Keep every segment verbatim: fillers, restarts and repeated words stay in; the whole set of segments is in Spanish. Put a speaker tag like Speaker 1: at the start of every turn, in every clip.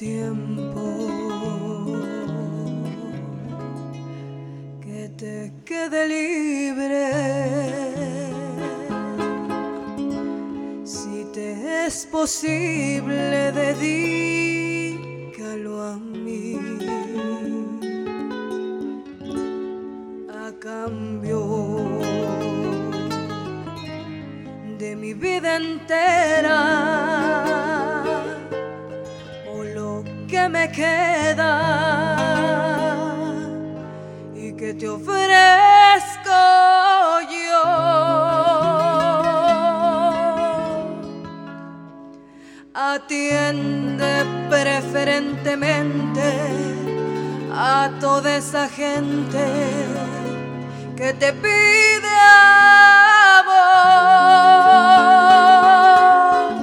Speaker 1: tiempo que te quede libre, si te es posible, dedícalo a mí. A cambio de mi vida entera, o lo que me queda, y que te ofrezco yo. Atiende preferentemente a toda esa gente que te pide amor,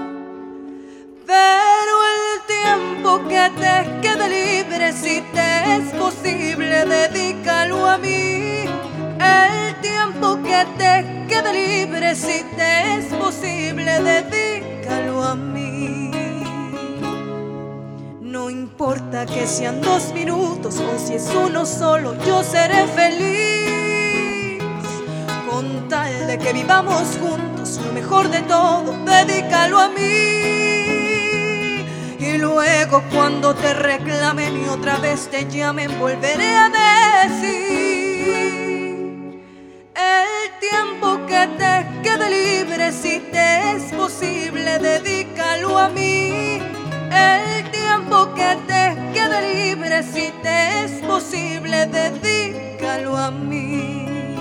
Speaker 1: pero el tiempo que te quede libre, si te es posible, dedícalo a mí. El tiempo que te quede libre, si te es posible, dedícalo a mí. No importa que sean dos minutos o si es uno solo, yo seré feliz con tal de que vivamos juntos. Lo mejor de todo, dedícalo a mí. Y luego cuando te reclamen y otra vez te llamen, volveré a decir: el tiempo que te quede libre, si te es posible, dedícalo a mí. El tiempo que te quede libre, si te es posible, dedícalo a mí.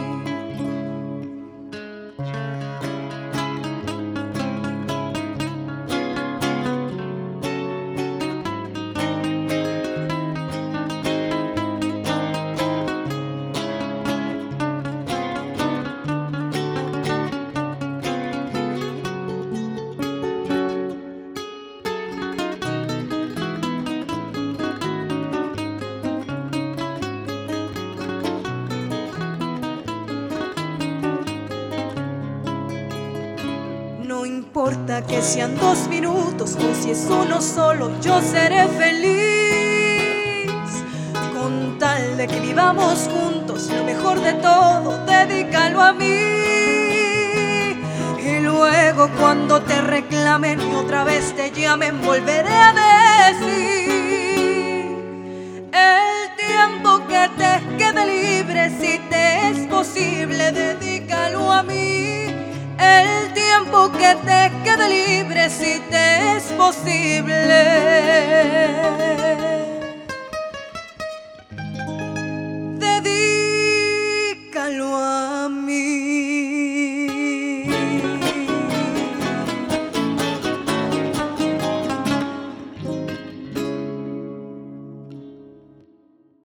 Speaker 1: No importa que sean dos minutos o si es uno solo, yo seré feliz con tal de que vivamos juntos. Lo mejor de todo, dedícalo a mí. Y luego cuando te reclamen y otra vez te llamen, volveré a decir: el tiempo que te quede libre, si te es posible, dedícalo a mí. El tiempo que te quede libre, si te es posible.